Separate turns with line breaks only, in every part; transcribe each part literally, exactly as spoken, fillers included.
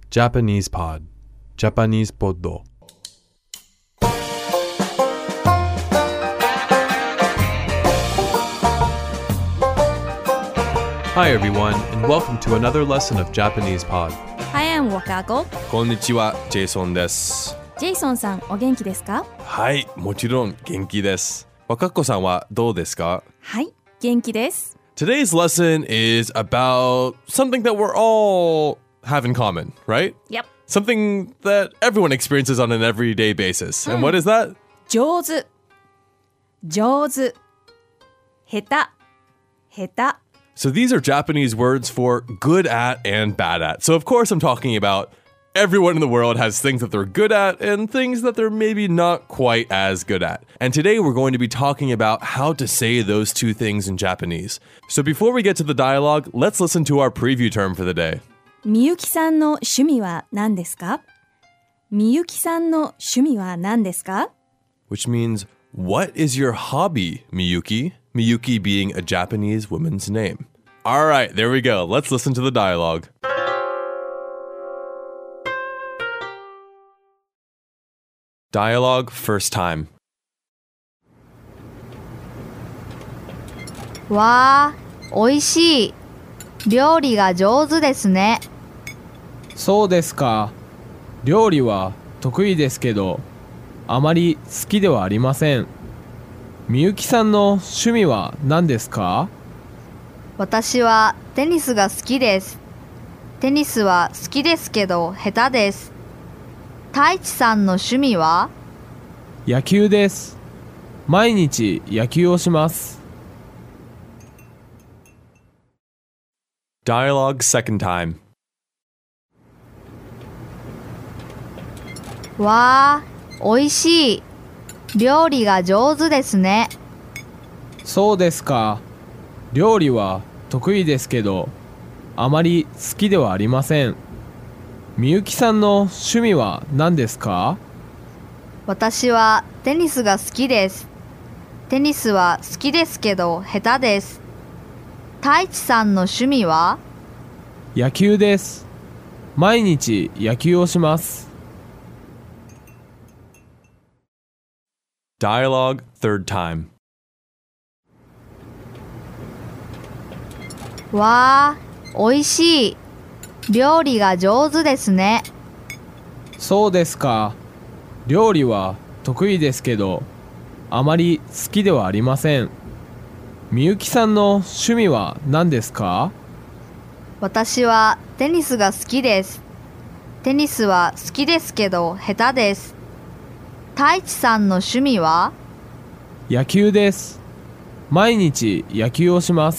Japanese Pod Japanese Poddo Hi everyone, and welcome to another lesson of Japanese Pod.
Hi, I'm Wakako.
こんにちは、ジェイソンです。
ジェイソンさん、お元気ですか？
はい、もちろん元気です。若子さんはどうですか？
はい、元気です。
Today's lesson is about something that we're all have in common, right?
Yep.
Something that everyone experiences on an everyday basis. And what is that?
上手。上手。下手。下手。
So these are Japanese words for good at and bad at. So of course I'm talking about everyone in the world has things that they're good at and things that they're maybe not quite as good at. And today we're going to be talking about how to say those two things in Japanese. So before we get to the dialogue, let's listen to our preview term for the day.
みゆきさんの趣味は何ですか？みゆきさんの趣味は何ですか？
Which means, what is your hobby, Miyuki? Miyuki being a Japanese woman's name. All right, there we go. Let's listen to the dialogue. Dialogue first time.
わー、おいしい。料理が上手ですね。
そうですか。料理は得意ですけど、あまり好きではありません。みゆきさんの趣味は何ですか？
私はテニスが好きです。テニスは好きですけど下手です。太一さんの趣味は？
野球です。毎日野球をします。
Dialogue second time.
わー、おいしい。料理が上手ですね。
そうですか。料理は得意ですけど、あまり好きではありません。みゆきさんの趣味は何ですか？
私はテニスが好きです。テニスは好きですけど下手です。太一さんの趣味は？
野球です。毎日野球をします。
Dialogue third time.
わー、おいしい。料理が上手ですね。
そうですか。料理は得意ですけど、あまり好きではありません。みゆきさんの趣味は何ですか？
私はテニスが好きです。テニスは好きですけど下手です。太一さんの趣味は？
野球です。毎日野球をします。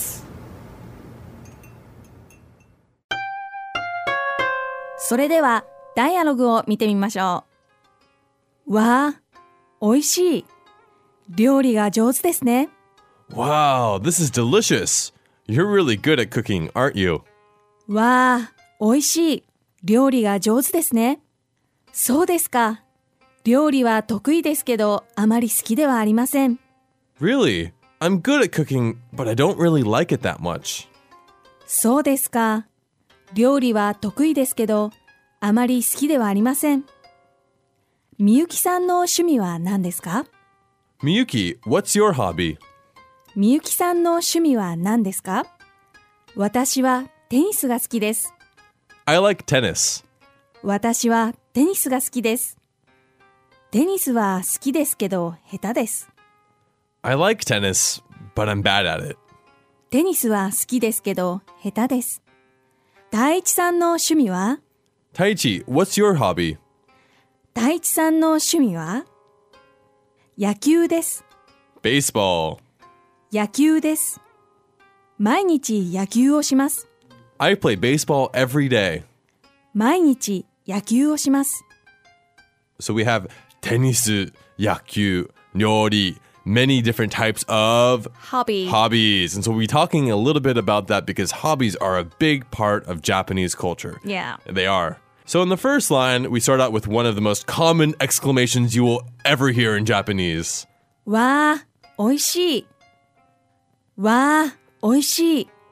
それでは、ダイアログを見てみましょう。わー、おいしい。料理が上手ですね。
Wow, this is delicious. You're really good at cooking, aren't you?
わー、おいしい。料理が上手ですね。そうですか。料理は得意ですけど、あまり好きではありません。
Really? I'm good at cooking, but I don't really like it that much.
そうですか。料理は得意ですけど、あまり好きではありません。みゆきさんの趣味は何ですか？
Miyuki, what's your hobby?
みゆきさんの趣味は何ですか？私はテニスが好きです。
I like tennis.
私はテニスが好きです。テニスは好きですけど下手です。
I like tennis, but I'm bad at it.
テニスは好きですけど下手です。太一さんの趣味は？
Taichi, what's your hobby?
太一さんの趣味は？野球です。
Baseball.
野球です。毎日野球をします。
I play baseball every day.
毎日野球をします。
So we have tennis, 野球, ryori, many different types of
Hobby.
hobbies. And so we'll be talking a little bit about that because hobbies are a big part of Japanese culture.
Yeah.
They are. So in the first line, we start out with one of the most common exclamations you will ever hear in Japanese.
わー、おいしい。わー、おいしい。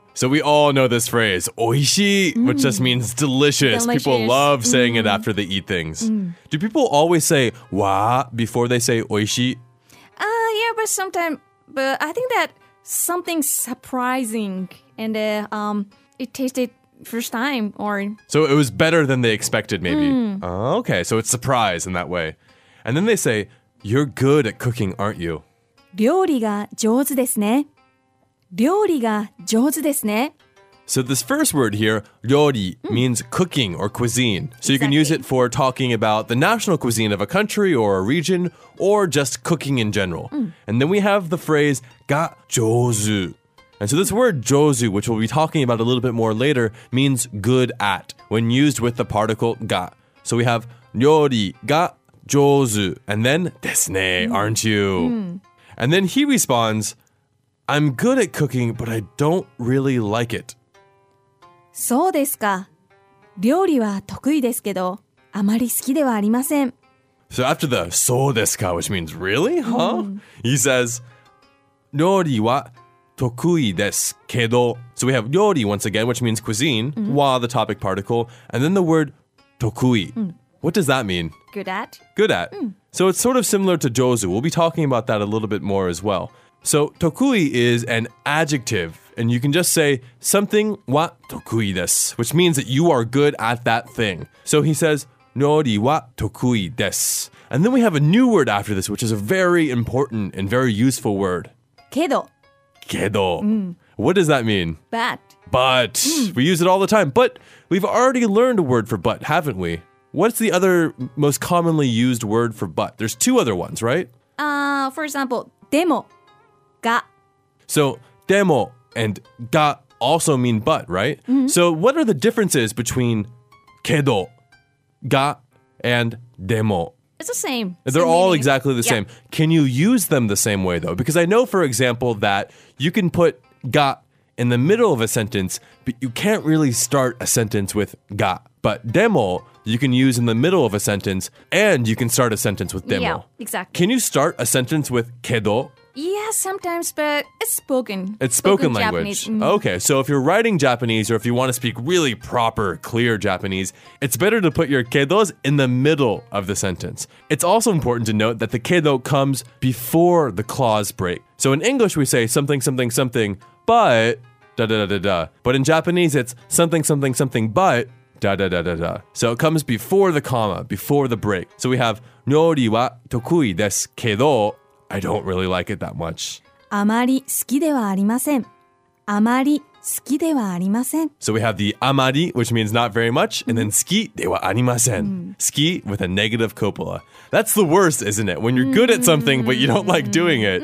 So we all know this phrase, 美味しい, which just means delicious.
Delicious.
People love saying it after they eat things. Do people always say わ before they say 美味しい?
Uh, yeah, but sometimes, but I think that something surprising and uh, um, it tasted first time or...
So it was better than they expected, maybe. Oh, okay, so it's surprise in that way. And then they say, you're good at cooking, aren't you?
料理が上手ですね。料理が上手ですね。
So this first word here, 料理, means cooking or cuisine. So you can use it for talking about the national cuisine of a country or a region, or just cooking in general. And then we have the phrase が上手. And so this word 上手, which we'll be talking about a little bit more later, means good at when used with the particle が. So we have 料理が上手 and then ですね, aren't you? And then he responds, I'm good at cooking, but I don't really like it.
そうですか。料理は得意ですけど、あまり好きではありません。
So after the そうですか, which means really, huh? He says, 料理は得意ですけど. So we have 料理 once again, which means cuisine, wa the topic particle, and then the word 得意. What does that mean?
Good at?
Good at. So it's sort of similar to 上手. We'll be talking about that a little bit more as well. So 得意 is an adjective, and you can just say something は得意です, which means that you are good at that thing. So he says 料理は得意です. And then we have a new word after this, which is a very important and very useful word.
けど、
けど. What does that mean?
but.
But. We use it all the time. But we've already learned a word for but, haven't we? What's the other most commonly used word for but? There's two other ones, right?
Uh, for example, でも、が。
So, でも and が also mean but, right? So, what are the differences between けど, が, and でも?
It's the same.
They're
Same
all
meaning.
exactly the
Yeah.
same. Can you use them the same way, though? Because I know, for example, that you can put が in the middle of a sentence, but you can't really start a sentence with が. But でも you can use in the middle of a sentence, and you can start a sentence with でも.
Yeah, exactly.
Can you start a sentence with けど?
Yeah, sometimes, but it's spoken.
It's spoken, language.
Japanese. Mhm.
Okay, so if you're writing Japanese or if you want to speak really proper, clear Japanese, it's better to put your kedos in the middle of the sentence. It's also important to note that the kedo comes before the clause break. So in English, we say something, something, something, but da da da da da. But in Japanese, it's something, something, something, but da da da da da. So it comes before the comma, before the break. So we have 料理は得意ですけど I don't really like it that much.
あまり好きではありません。あまり好きではありません。
So we have the amari, which means not very much, and then ski de wa arimasen. Ski with a negative copula. That's the worst, isn't it? When you're good at something, but you don't like doing it.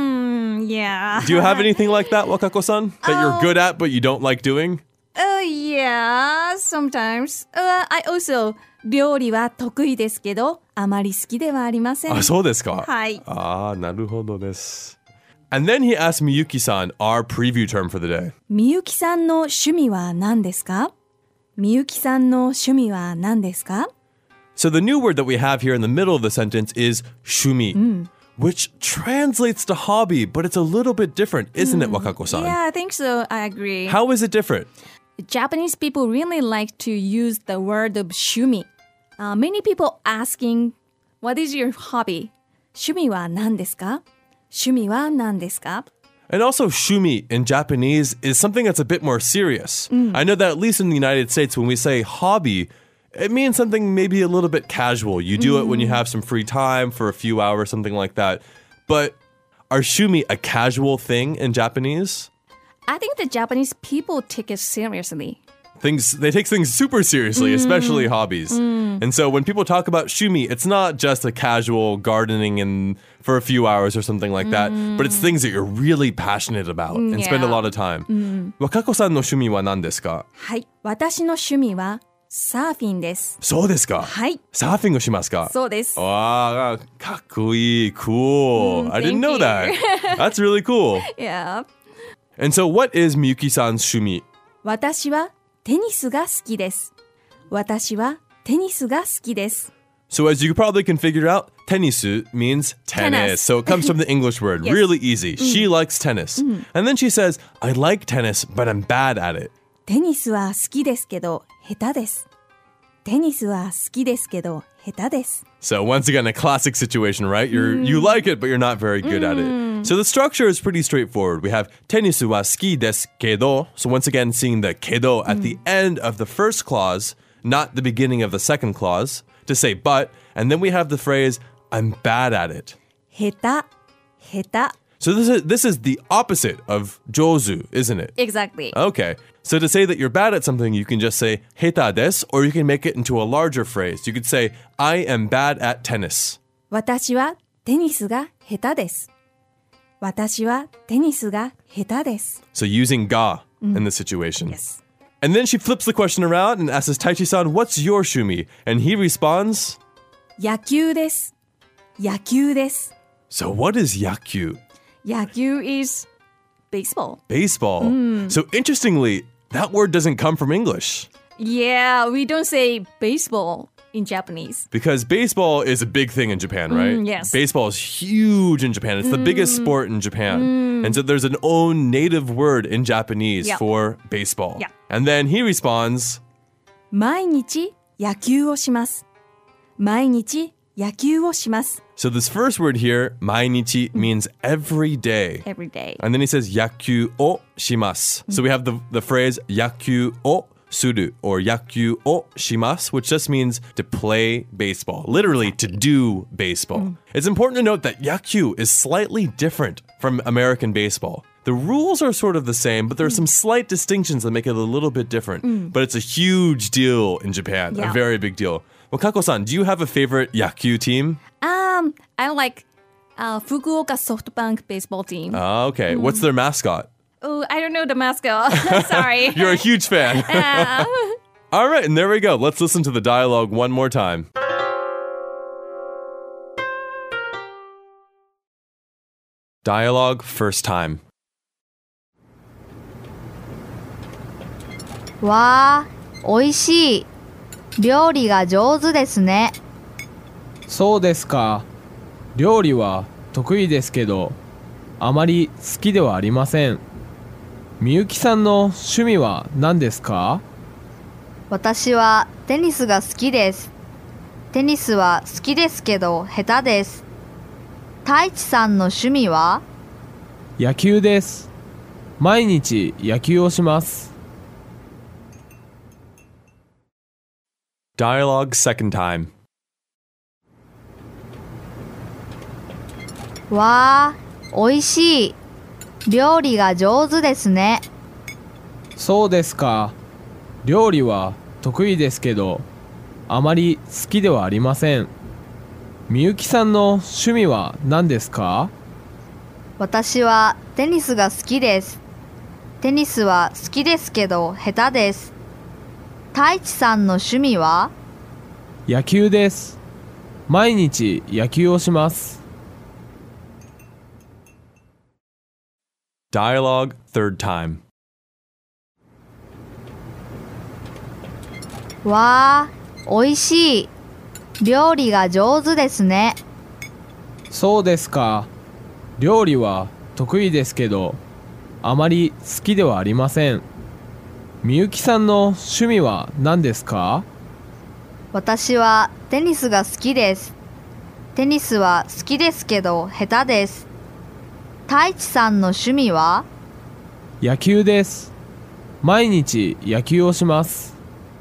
Mm, yeah.
Do you have anything like that, Wakako-san? That you're good at, but you don't like doing?
Uh, yeah, sometimes. Uh, I also, 料理は得意ですけど、あまり好きではありません。
あ、そうですか。
はい。
あ、なるほどです。And then he asked Miyuki-san our preview term for the day.
みゆきさんの趣味は何ですか？みゆきさんの趣味は何ですか？
So the new word that we have here in the middle of the sentence is 趣味, which translates to hobby, but it's a little bit different, isn't it, Wakako-san?
Yeah, I think so. I agree.
How is it different?
Japanese people really like to use the word of 趣味. Uh, many people asking, what is your hobby? 趣味は何ですか？趣味は何ですか？
And also, shumi in Japanese is something that's a bit more serious. I know that at least in the United States, when we say hobby, it means something maybe a little bit casual. You do it when you have some free time for a few hours, something like that. But are shumi a casual thing in Japanese?
I think the Japanese people take it seriously.
Things they take things super seriously, especially hobbies. And so when people talk about shumi, it's not just a casual gardening and for a few hours or something like that, but it's things that you're really passionate about and spend a
Yeah.
lot of time. Wakako-san no shumi wa nan desu ka?
はい。私の趣味はサーフィンです。
そうですか。
はい。
サーフィンをしますか？
そうです。
わあ、かっこいい. Cool. I didn't know
thank
that. That's really cool.
Yeah.
And so what is Miyuki-san's shumi?
私はテニスが好きです。私はテニスが好きです。
So as you probably can figure out, tennisu means tennis.
Tennis.
So it comes from the English word.
Yes.
Really easy. She likes tennis. And then she says, I like tennis, but I'm bad at it.
テニスは好きですけど下手です。テニスは好きですけど下手です。
So once again, a classic situation, right? You're you like it, but you're not very good at it. So the structure is pretty straightforward. We have tennisu wa suki desu kedo. So once again, seeing the kedo at the end of the first clause, not the beginning of the second clause, to say but. And then we have the phrase, I'm bad at it.
下手、下手。
So this is this is the opposite of jozu, isn't it?
Exactly.
Okay. So to say that you're bad at something, you can just say heta desu, or you can make it into a larger phrase. You could say, I am bad at tennis.
私はテニスが下手です。私はテニスが下手です。
So using ga in this situation.
Yes.
And then she flips the question around and asks Taichi-san, what's your shumi? And he responds,
野球です。野球です。
so what is yakyu?
野球 is baseball.
Baseball. So interestingly, that word doesn't come from English.
Yeah, we don't say baseball in Japanese.
Because baseball is a big thing in Japan, right?
Mm, yes.
Baseball is huge in Japan. It's the biggest sport in Japan. And so there's an own native word in Japanese
Yeah.
for baseball.
Yeah.
And then he responds,
毎日野球をします。毎日野球をします。
so this first word here, mainichi, means every day.
Every day.
And then he says, yakyu o shimasu. So we have the, the phrase, yakyu o suru, or yakyu o shimasu, which just means to play baseball. Literally, to do baseball. It's important to note that yakyu is slightly different from American baseball. The rules are sort of the same, but there are some slight distinctions that make it a little bit different. But it's a huge deal in Japan,
Yeah.
a very big deal. Well, Kako-san, do you have a favorite yakyu team?
Um, I like uh, Fukuoka SoftBank baseball team.
Ah, okay. What's their mascot?
Oh, I don't know the mascot. Sorry.
You're a huge fan.
Yeah.
All right, and there we go. Let's listen to the dialogue one more time. Dialogue first time.
わー、おいしい。料理が上手ですね。
そうですか。料理は得意ですけど、あまり好きではありません。みゆきさんの趣味は何ですか？
私はテニスが好きです。テニスは好きですけど下手です。太一さんの趣味は？
野球です。毎日野球をします。
Dialogue second time.
わー、おいしい。料理が上手ですね。
そうですか。料理は得意ですけど、あまり好きではありません。みゆきさんの趣味は何ですか？
私はテニスが好きです。テニスは好きですけど下手です。太一さんの趣味は？
野球です。毎日野球をします。
Dialogue third time.
わー、おいしい。料理が上手ですね。
そうですか。料理は得意ですけど、あまり好きではありません。みゆきさんの趣味は何ですか？
私はテニスが好きです。テニスは好きですけど下手です。太一さんの趣味は？
野球です。毎日野球をします。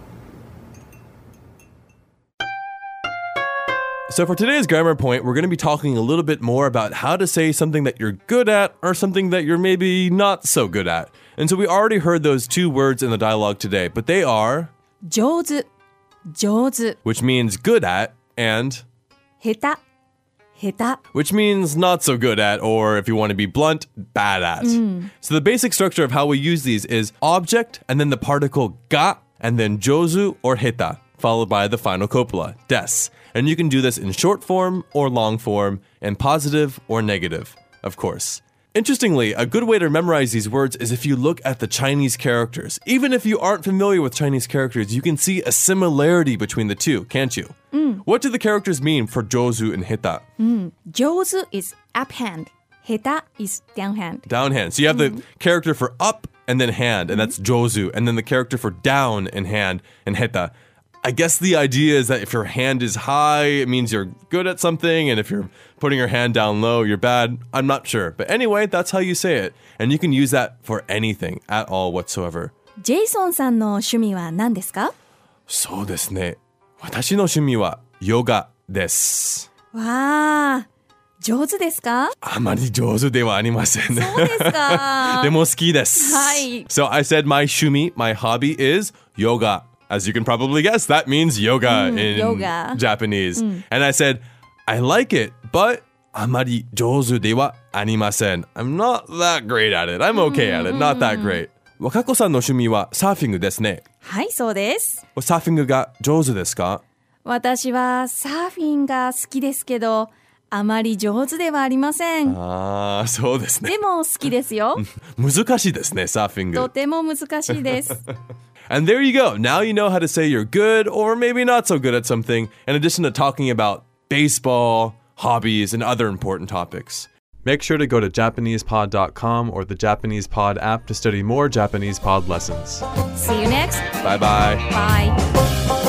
So for today's grammar point, we're going to be talking a little bit more about how to say something that you're good at or something that you're maybe not so good at. And so we already heard those two words in the dialogue today, but they are
上手、上手、
which means good at and
下手、下手。
which means not so good at, or if you want to be blunt, bad at. So the basic structure of how we use these is object and then the particle ga and then jozu or heta, followed by the final copula, des. And you can do this in short form or long form, and positive or negative, of course. Interestingly, a good way to memorize these words is if you look at the Chinese characters. Even if you aren't familiar with Chinese characters, you can see a similarity between the two, can't you? What do the characters mean for jozu and heta?
上手 is up hand. 下手 is down hand.
Down hand. So you have the character for up and then hand, and that's jozu. And then the character for down and hand and heta. I guess the idea is that if your hand is high, it means you're good at something. And if you're putting your hand down low, you're bad. I'm not sure. But anyway, that's how you say it. And you can use that for anything at all whatsoever.
ジェイソンさんの趣味は何ですか？
そうですね。私の趣味はヨガです。
わあ、上手ですか？
あまり上手ではありません。
そうですか。
でも好きです。
はい。
So I said my 趣味, my hobby is yoga. As you can probably guess, that means yoga in
yoga.
Japanese. And I said, I like it, but あまり上手ではありません. I'm not that great at it. I'm okay at it. Not that great. 若子さんの趣味はサーフィングですね。
はい、そうです。
サーフィングが上手ですか？
私はサーフィンが好きですけど、あまり上手ではありません。
ああ、そうですね。
でも好きですよ。
難しいですね、サーフィング。
とても難しいです。
And there you go. Now you know how to say you're good or maybe not so good at something, in addition to talking about baseball, hobbies, and other important topics.
Make sure to go to Japanese pod dot com or the Japanese Pod app to study more Japanese Pod lessons.
See you next.
Bye-bye.
Bye.